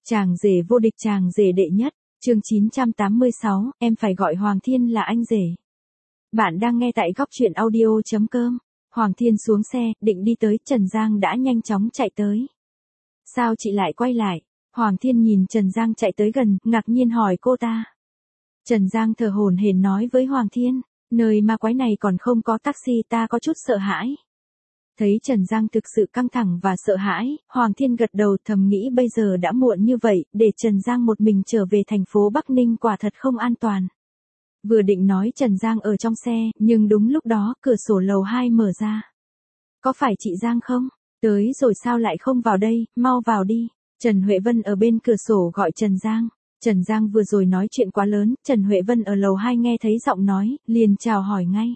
Chàng rể vô địch, chàng rể đệ nhất, chương 986, em phải gọi Hoàng Thiên là anh rể. Bạn đang nghe tại góc truyện audio.com. Hoàng Thiên xuống xe, định đi tới, Trần Giang đã nhanh chóng chạy tới. Sao chị lại quay lại? Hoàng Thiên nhìn Trần Giang chạy tới gần, ngạc nhiên hỏi cô ta. Trần Giang thở hổn hển nói với Hoàng Thiên, nơi ma quái này còn không có taxi, ta có chút sợ hãi. Thấy Trần Giang thực sự căng thẳng và sợ hãi, Hoàng Thiên gật đầu, thầm nghĩ bây giờ đã muộn như vậy, để Trần Giang một mình trở về thành phố Bắc Ninh quả thật không an toàn. Vừa định nói Trần Giang ở trong xe, nhưng đúng lúc đó cửa sổ lầu 2 mở ra. Có phải chị Giang không? Tới rồi sao lại không vào đây, mau vào đi. Trần Huệ Vân ở bên cửa sổ gọi Trần Giang. Trần Giang vừa rồi nói chuyện quá lớn, Trần Huệ Vân ở lầu 2 nghe thấy giọng nói, liền chào hỏi ngay.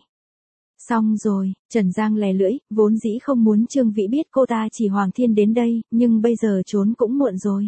Xong rồi, Trần Giang lè lưỡi, vốn dĩ không muốn Trương Vĩ biết cô ta chỉ Hoàng Thiên đến đây, nhưng bây giờ trốn cũng muộn rồi.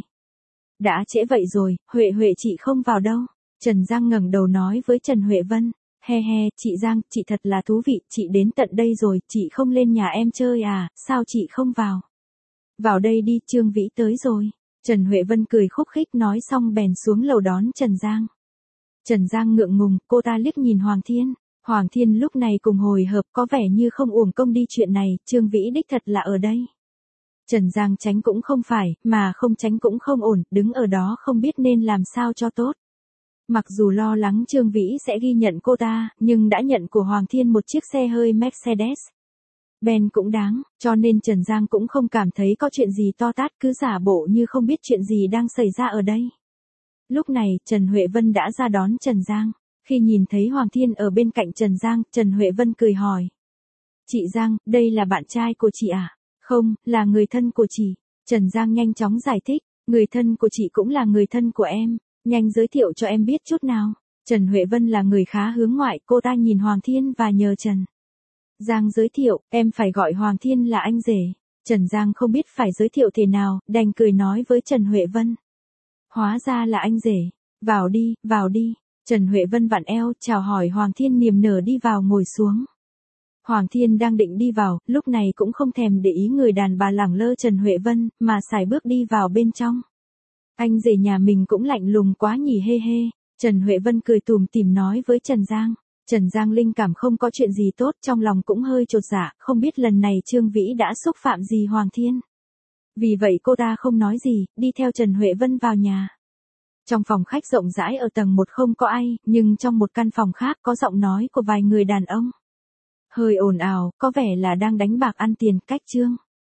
Đã trễ vậy rồi, Huệ chị không vào đâu. Trần Giang ngẩng đầu nói với Trần Huệ Vân, he, chị Giang, chị thật là thú vị, chị đến tận đây rồi, chị không lên nhà em chơi à, sao chị không vào? Vào đây đi, Trương Vĩ tới rồi. Trần Huệ Vân cười khúc khích nói xong bèn xuống lầu đón Trần Giang. Trần Giang ngượng ngùng, cô ta liếc nhìn Hoàng Thiên. Hoàng Thiên lúc này cùng hồi hộp, có vẻ như không uổng công đi chuyện này, Trương Vĩ đích thật là ở đây. Trần Giang tránh cũng không phải, mà không tránh cũng không ổn, đứng ở đó không biết nên làm sao cho tốt. Mặc dù lo lắng Trương Vĩ sẽ ghi nhận cô ta, nhưng đã nhận của Hoàng Thiên một chiếc xe hơi Mercedes Benz cũng đáng, cho nên Trần Giang cũng không cảm thấy có chuyện gì to tát, cứ giả bộ như không biết chuyện gì đang xảy ra ở đây. Lúc này, Trần Huệ Vân đã ra đón Trần Giang. Khi nhìn thấy Hoàng Thiên ở bên cạnh Trần Giang, Trần Huệ Vân cười hỏi. Chị Giang, đây là bạn trai của chị à? Không, là người thân của chị. Trần Giang nhanh chóng giải thích, người thân của chị cũng là người thân của em, nhanh giới thiệu cho em biết chút nào. Trần Huệ Vân là người khá hướng ngoại, cô ta nhìn Hoàng Thiên và nhờ Trần Giang giới thiệu, em phải gọi Hoàng Thiên là anh rể. Trần Giang không biết phải giới thiệu thế nào, đành cười nói với Trần Huệ Vân. Hóa ra là anh rể, vào đi, vào đi. Trần Huệ Vân vặn eo, chào hỏi Hoàng Thiên niềm nở đi vào ngồi xuống. Hoàng Thiên đang định đi vào, lúc này cũng không thèm để ý người đàn bà lẳng lơ Trần Huệ Vân, mà sải bước đi vào bên trong. Anh rể nhà mình cũng lạnh lùng quá nhỉ, he. Trần Huệ Vân cười tủm tỉm nói với Trần Giang. Trần Giang linh cảm không có chuyện gì tốt, trong lòng cũng hơi chột dạ, không biết lần này Trương Vĩ đã xúc phạm gì Hoàng Thiên. Vì vậy cô ta không nói gì, đi theo Trần Huệ Vân vào nhà. Trong phòng khách rộng rãi ở tầng 1 không có ai, nhưng trong một căn phòng khác có giọng nói của vài người đàn ông. Hơi ồn ào, có vẻ là đang đánh bạc ăn tiền, cách Trương